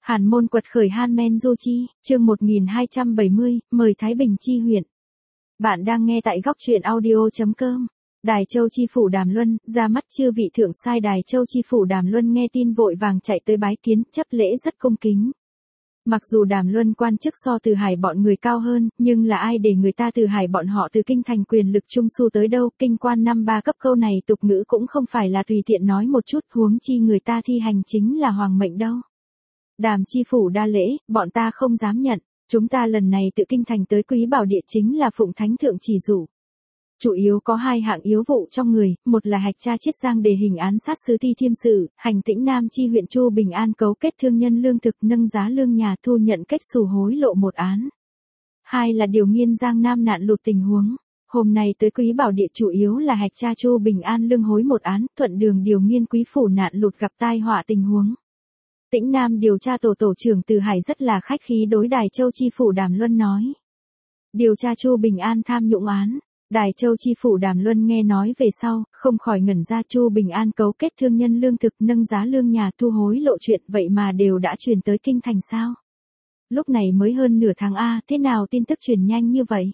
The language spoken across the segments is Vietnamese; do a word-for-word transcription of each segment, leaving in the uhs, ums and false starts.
Hàn môn quật khởi Hanmen Du Chi, chương một nghìn hai trăm bảy mươi, mời Thái Bình chi huyện. Bạn đang nghe tại góc truyện audio.com. Đài Châu chi phủ Đàm Luân, ra mắt chư vị thượng sai Đài Châu chi phủ Đàm Luân nghe tin vội vàng chạy tới bái kiến, chấp lễ rất cung kính. Mặc dù Đàm Luân quan chức so Từ Hải bọn người cao hơn, nhưng là ai để người ta Từ Hải bọn họ từ kinh thành quyền lực trung su tới đâu, kinh quan năm ba cấp câu này tục ngữ cũng không phải là tùy tiện nói một chút, huống chi người ta thi hành chính là hoàng mệnh đâu. Đàm chi phủ đa lễ, bọn ta không dám nhận, chúng ta lần này tự kinh thành tới Quý Bảo Địa chính là phụng thánh thượng chỉ dụ. Chủ yếu có hai hạng yếu vụ trong người, một là hạch tra chiết giang đề hình án sát sứ Thi Thiêm Sự, hành Tĩnh Nam chi huyện Chu Bình An cấu kết thương nhân lương thực nâng giá lương nhà thu nhận kết xù hối lộ một án. Hai là điều nghiên Giang Nam nạn lụt tình huống. Hôm nay tới Quý Bảo Địa chủ yếu là hạch tra Chu Bình An lương hối một án, thuận đường điều nghiên Quý phủ nạn lụt gặp tai họa tình huống. Tĩnh Nam điều tra tổ tổ trưởng Từ Hải rất là khách khí đối Đài Châu chi phủ Đàm Luân nói. Điều tra Chu Bình An tham nhũng án. Đài Châu chi phủ Đàm Luân nghe nói về sau, không khỏi ngẩn ra. Chu Bình An cấu kết thương nhân lương thực nâng giá lương nhà thu hối lộ chuyện vậy mà đều đã truyền tới kinh thành sao. Lúc này mới hơn nửa tháng a, thế nào tin tức truyền nhanh như vậy?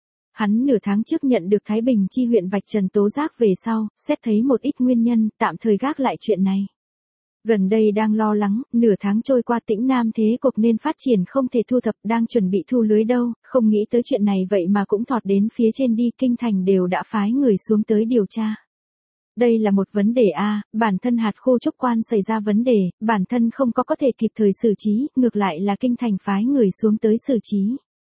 Hắn nửa tháng trước nhận được Thái Bình chi huyện vạch trần tố giác về sau, xét thấy một ít nguyên nhân, tạm thời gác lại chuyện này. Gần đây đang lo lắng, nửa tháng trôi qua Tĩnh Nam thế cục nên phát triển không thể thu thập, đang chuẩn bị thu lưới đâu, không nghĩ tới chuyện này vậy mà cũng thọt đến phía trên đi, kinh thành đều đã phái người xuống tới điều tra. Đây là một vấn đề a, bản thân hạt khu trúc quan xảy ra vấn đề, bản thân không có có thể kịp thời xử trí, ngược lại là kinh thành phái người xuống tới xử trí.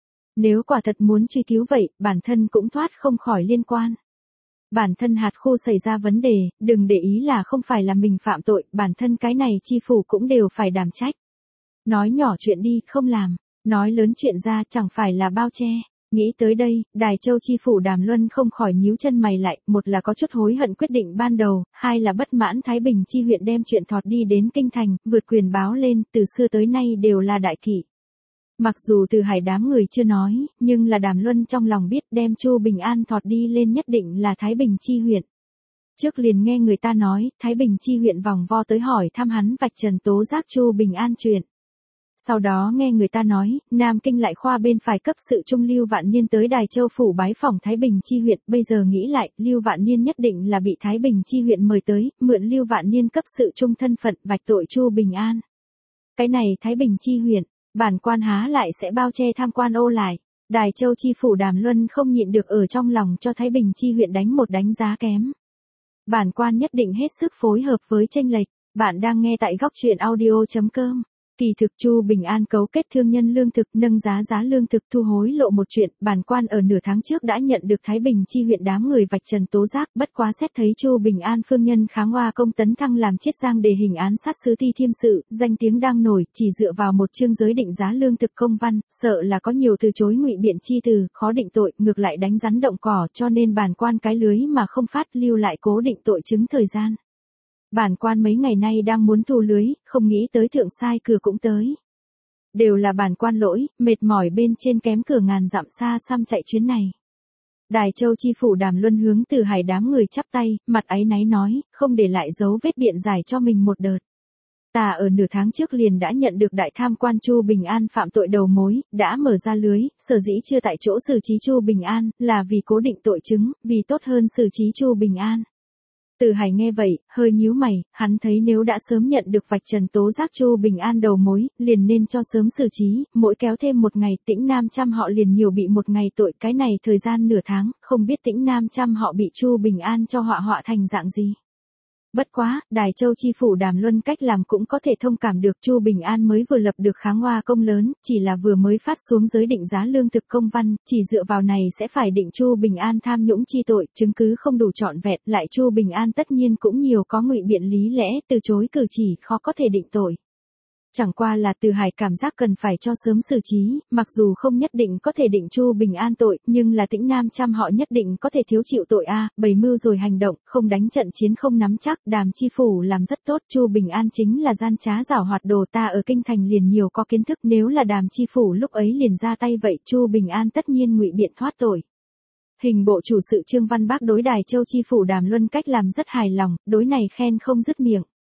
Nếu quả thật muốn truy cứu vậy, bản thân cũng thoát không khỏi liên quan. Bản thân hạt khu xảy ra vấn đề, đừng để ý là không phải là mình phạm tội, bản thân cái này chi phủ cũng đều phải đảm trách. Nói nhỏ chuyện đi, không làm, nói lớn chuyện ra chẳng phải là bao che. Nghĩ tới đây, Đài Châu chi phủ Đàm Luân không khỏi nhíu chân mày lại, một là có chút hối hận quyết định ban đầu, hai là bất mãn Thái Bình chi huyện đem chuyện thọt đi đến kinh thành, vượt quyền báo lên, từ xưa tới nay đều là đại kỷ. Mặc dù Từ Hải đám người chưa nói, nhưng là Đàm Luân trong lòng biết đem Chu Bình An thọt đi lên nhất định là Thái Bình chi huyện. Trước liền nghe người ta nói, Thái Bình chi huyện vòng vo tới hỏi thăm hắn vạch trần tố giác Chu Bình An chuyện. Sau đó nghe người ta nói, Nam Kinh lại khoa bên phải cấp sự trung Lưu Vạn Niên tới Đài Châu phủ bái phỏng Thái Bình chi huyện, bây giờ nghĩ lại, Lưu Vạn Niên nhất định là bị Thái Bình chi huyện mời tới, mượn Lưu Vạn Niên cấp sự trung thân phận vạch tội Chu Bình An. Cái này Thái Bình chi huyện, bản quan há lại sẽ bao che tham quan ô lại. Đài Châu chi phủ Đàm Luân không nhịn được ở trong lòng cho Thái Bình chi huyện đánh một đánh giá kém. Bản quan nhất định hết sức phối hợp với chênh lệch. Bạn đang nghe tại góc truyện audio.com. Kỳ thực Chu Bình An cấu kết thương nhân lương thực nâng giá giá lương thực thu hối lộ một chuyện, bản quan ở nửa tháng trước đã nhận được Thái Bình chi huyện đám người vạch trần tố giác, bất quá xét thấy Chu Bình An phương nhân kháng oa công tấn thăng làm chiết giang đề hình án sát sứ Thi Thiêm Sự, danh tiếng đang nổi, chỉ dựa vào một chương giới định giá lương thực công văn, sợ là có nhiều từ chối ngụy biện chi từ, khó định tội, ngược lại đánh rắn động cỏ, cho nên bản quan cái lưới mà không phát lưu lại cố định tội chứng thời gian. Bản quan mấy ngày nay đang muốn thu lưới, không nghĩ tới thượng sai cửa cũng tới. Đều là bản quan lỗi, mệt mỏi bên trên kém cửa ngàn dặm xa xăm chạy chuyến này. Đài Châu chi phủ Đàm Luân hướng Từ Hải đám người chắp tay, mặt áy náy nói, không để lại dấu vết biện giải cho mình một đợt. Ta ở nửa tháng trước liền đã nhận được đại tham quan Chu Bình An phạm tội đầu mối, đã mở ra lưới, sở dĩ chưa tại chỗ xử trí Chu Bình An, là vì cố định tội chứng, vì tốt hơn xử trí Chu Bình An. Từ Hải nghe vậy, hơi nhíu mày, hắn thấy nếu đã sớm nhận được vạch trần tố giác Chu Bình An đầu mối, liền nên cho sớm xử trí, mỗi kéo thêm một ngày Tĩnh Nam trăm họ liền nhiều bị một ngày tội, cái này thời gian nửa tháng, không biết Tĩnh Nam trăm họ bị Chu Bình An cho họa họa thành dạng gì. Bất quá, Đài Châu chi phủ Đàm Luân cách làm cũng có thể thông cảm được. Chu Bình An mới vừa lập được kháng oa công lớn, chỉ là vừa mới phát xuống giới định giá lương thực công văn, chỉ dựa vào này sẽ phải định Chu Bình An tham nhũng chi tội, chứng cứ không đủ trọn vẹn, lại Chu Bình An tất nhiên cũng nhiều có ngụy biện lý lẽ, từ chối cử chỉ, khó có thể định tội. Chẳng qua là Từ Hải cảm giác cần phải cho sớm xử trí, mặc dù không nhất định có thể định Chu Bình An tội, nhưng là Tĩnh Nam trăm họ nhất định có thể thiếu chịu tội a, bày mưu rồi hành động, không đánh trận chiến không nắm chắc, Đàm chi phủ làm rất tốt, Chu Bình An chính là gian trá giảo hoạt đồ, ta ở kinh thành liền nhiều có kiến thức, nếu là Đàm chi phủ lúc ấy liền ra tay vậy, Chu Bình An tất nhiên ngụy biện thoát tội. Hình bộ chủ sự Trương Văn Bác đối Đài Châu chi phủ Đàm Luân cách làm rất hài lòng, đối này khen không dứt miệng.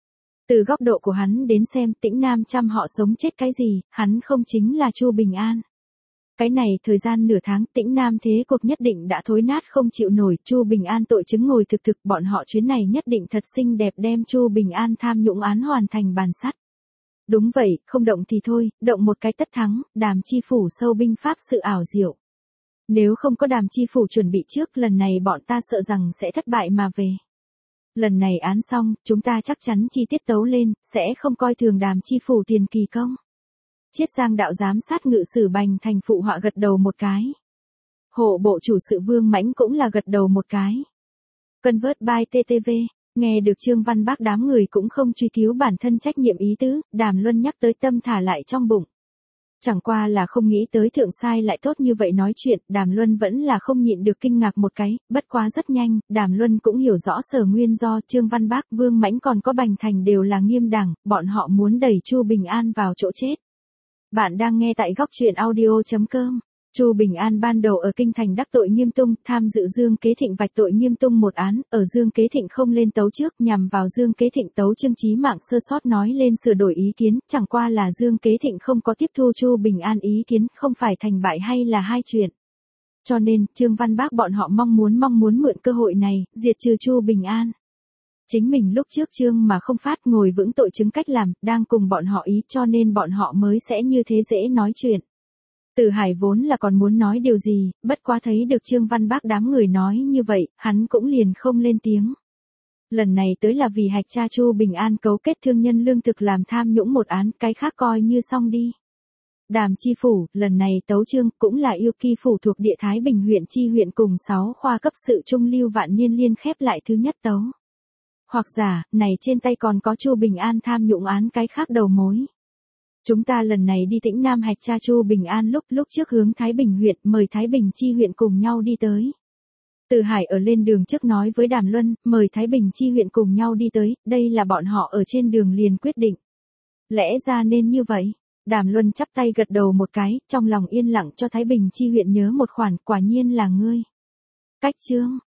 Từ góc độ của hắn đến xem Tĩnh Nam chăm họ sống chết cái gì, hắn không chính là Chu Bình An. Cái này thời gian nửa tháng Tĩnh Nam thế cuộc nhất định đã thối nát không chịu nổi, Chu Bình An tội chứng ngồi thực thực, bọn họ chuyến này nhất định thật xinh đẹp đem Chu Bình An tham nhũng án hoàn thành bàn sắt. Đúng vậy, không động thì thôi, động một cái tất thắng, Đàm chi phủ sâu binh pháp sự ảo diệu. Nếu không có Đàm chi phủ chuẩn bị trước, lần này bọn ta sợ rằng sẽ thất bại mà về. Lần này án xong, chúng ta chắc chắn chi tiết tấu lên, sẽ không coi thường Đàm chi phủ tiền kỳ công. Chiết Giang đạo giám sát ngự sử Bành Thành phụ họa gật đầu một cái. Hộ bộ chủ sự Vương Mãnh cũng là gật đầu một cái. Convert by tê tê vê, nghe được Trương Văn Bác đám người cũng không truy cứu bản thân trách nhiệm ý tứ, Đàm Luân nhắc tới tâm thả lại trong bụng. Chẳng qua là không nghĩ tới thượng sai lại tốt như vậy nói chuyện, Đàm Luân vẫn là không nhịn được kinh ngạc một cái, bất quá rất nhanh, Đàm Luân cũng hiểu rõ sở nguyên do Trương Văn Bác, Vương Mãnh còn có Bành Thành đều là nghiêm đẳng, bọn họ muốn đẩy Chu Bình An vào chỗ chết. Bạn đang nghe tại góc truyện audio chấm com. Chu Bình An ban đầu ở kinh thành đắc tội Nghiêm Tung, tham dự Dương Kế Thịnh vạch tội Nghiêm Tung một án, ở Dương Kế Thịnh không lên tấu trước, nhằm vào Dương Kế Thịnh tấu Trương Chí Mạng sơ sót nói lên sửa đổi ý kiến, chẳng qua là Dương Kế Thịnh không có tiếp thu Chu Bình An ý kiến, không phải thành bại hay là hai chuyện. Cho nên, Trương Văn Bác bọn họ mong muốn mong muốn mượn cơ hội này, diệt trừ Chu Bình An. Chính mình lúc trước Trương mà không phát ngồi vững tội chứng cách làm, đang cùng bọn họ ý cho nên bọn họ mới sẽ như thế dễ nói chuyện. Từ Hải vốn là còn muốn nói điều gì, bất quá thấy được Trương Văn Bác đám người nói như vậy, hắn cũng liền không lên tiếng. Lần này tới là vì hạch tra Chu Bình An cấu kết thương nhân lương thực làm tham nhũng một án, cái khác coi như xong đi. Đàm chi phủ, lần này tấu Trương cũng là yêu kỳ phủ thuộc địa Thái Bình huyện chi huyện cùng sáu khoa cấp sự trung lưu vạn niên liên khép lại thứ nhất tấu. Hoặc giả, này trên tay còn có Chu Bình An tham nhũng án cái khác đầu mối. Chúng ta lần này đi Tĩnh Nam hạch tra Chu Bình An lúc lúc trước hướng Thái Bình huyện, mời Thái Bình chi huyện cùng nhau đi tới. Từ Hải ở lên đường trước nói với Đàm Luân, mời Thái Bình chi huyện cùng nhau đi tới, đây là bọn họ ở trên đường liền quyết định. Lẽ ra nên như vậy. Đàm Luân chắp tay gật đầu một cái, trong lòng yên lặng cho Thái Bình chi huyện nhớ một khoản, quả nhiên là ngươi. Cách Trương,